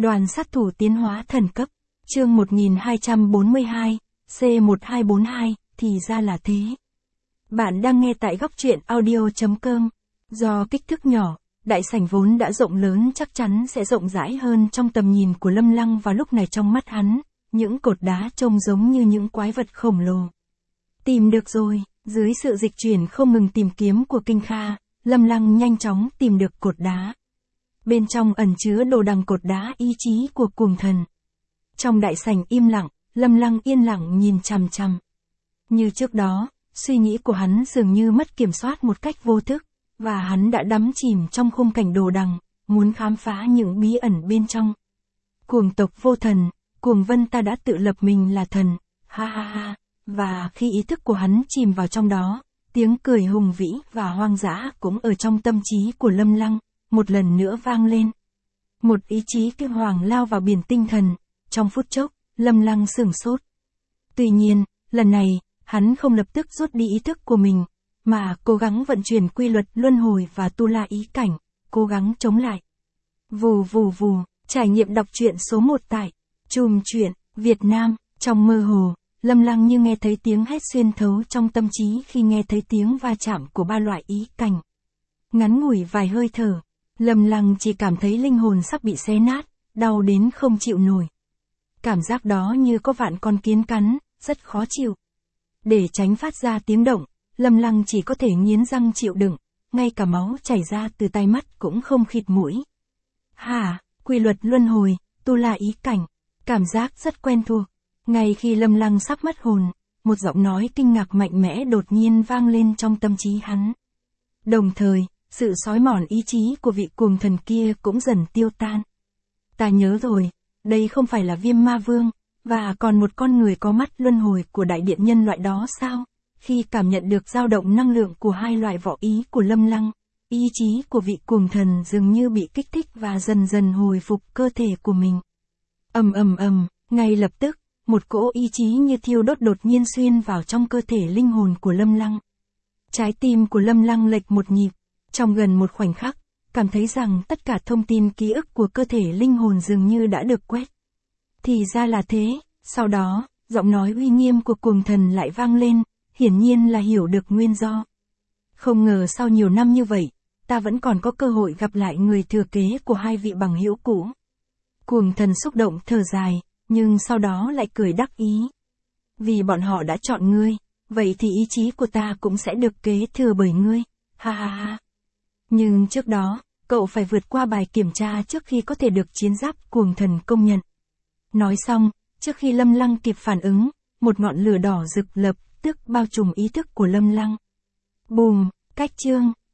Đoàn sát thủ tiến hóa thần cấp, chương 1242, C1242, thì ra là thế. Bạn đang nghe tại góc truyện audio.com. Do kích thước nhỏ, đại sảnh vốn đã rộng lớn chắc chắn sẽ rộng rãi hơn trong tầm nhìn của Lâm Lăng vào lúc này. Trong mắt hắn, những cột đá trông giống như những quái vật khổng lồ. Tìm được rồi, dưới sự dịch chuyển không ngừng tìm kiếm của Kinh Kha, Lâm Lăng nhanh chóng tìm được cột đá. Bên trong ẩn chứa đồ đằng cột đá ý chí của cuồng thần. Trong đại sảnh im lặng, Lâm Lăng yên lặng nhìn chằm chằm. Như trước đó, suy nghĩ của hắn dường như mất kiểm soát một cách vô thức, và hắn đã đắm chìm trong khung cảnh đồ đằng, muốn khám phá những bí ẩn bên trong. Cuồng tộc vô thần, cuồng vân ta đã tự lập mình là thần, ha ha ha, và khi ý thức của hắn chìm vào trong đó, tiếng cười hùng vĩ và hoang dã cũng ở trong tâm trí của Lâm Lăng, một lần nữa vang lên. Một ý chí kinh hoàng lao vào biển tinh thần, trong phút chốc, Lâm Lăng sửng sốt. Tuy nhiên, lần này, hắn không lập tức rút đi ý thức của mình, mà cố gắng vận chuyển quy luật luân hồi và tu la ý cảnh, cố gắng chống lại. Vù vù vù, trải nghiệm đọc truyện số 1 tại Chùm Truyện Việt Nam. Trong mơ hồ, Lâm Lăng như nghe thấy tiếng hét xuyên thấu trong tâm trí khi nghe thấy tiếng va chạm của ba loại ý cảnh. Ngắn ngủi vài hơi thở, Lâm Lăng chỉ cảm thấy linh hồn sắp bị xé nát, đau đến không chịu nổi. Cảm giác đó như có vạn con kiến cắn, rất khó chịu. Để tránh phát ra tiếng động, Lâm Lăng chỉ có thể nghiến răng chịu đựng, ngay cả máu chảy ra từ tai mắt cũng không khịt mũi. Hả, quy luật luân hồi, tu la ý cảnh, cảm giác rất quen thuộc. Ngay khi Lâm Lăng sắp mất hồn, một giọng nói kinh ngạc mạnh mẽ đột nhiên vang lên trong tâm trí hắn. Đồng thời, sự xói mòn ý chí của vị cuồng thần kia cũng dần tiêu tan. Ta nhớ rồi, đây không phải là Viêm Ma Vương, và còn một con người có mắt luân hồi của đại điện nhân loại đó sao? Khi cảm nhận được dao động năng lượng của hai loại võ ý của Lâm Lăng, ý chí của vị cuồng thần dường như bị kích thích và dần dần hồi phục cơ thể của mình. Ngay lập tức, một cỗ ý chí như thiêu đốt đột nhiên xuyên vào trong cơ thể linh hồn của Lâm Lăng. Trái tim của Lâm Lăng lệch một nhịp, trong gần một khoảnh khắc, cảm thấy rằng tất cả thông tin ký ức của cơ thể linh hồn dường như đã được quét. Thì ra là thế, sau đó, giọng nói uy nghiêm của cuồng thần lại vang lên, hiển nhiên là hiểu được nguyên do. Không ngờ sau nhiều năm như vậy, ta vẫn còn có cơ hội gặp lại người thừa kế của hai vị bằng hữu cũ. Cuồng thần xúc động thở dài, nhưng sau đó lại cười đắc ý. Vì bọn họ đã chọn ngươi, vậy thì ý chí của ta cũng sẽ được kế thừa bởi ngươi, ha ha ha. Nhưng trước đó, cậu phải vượt qua bài kiểm tra trước khi có thể được chiến giáp cuồng thần công nhận. Nói xong, trước khi Lâm Lăng kịp phản ứng, một ngọn lửa đỏ rực lập tức bao trùm ý thức của Lâm Lăng. Bùm, cách chương.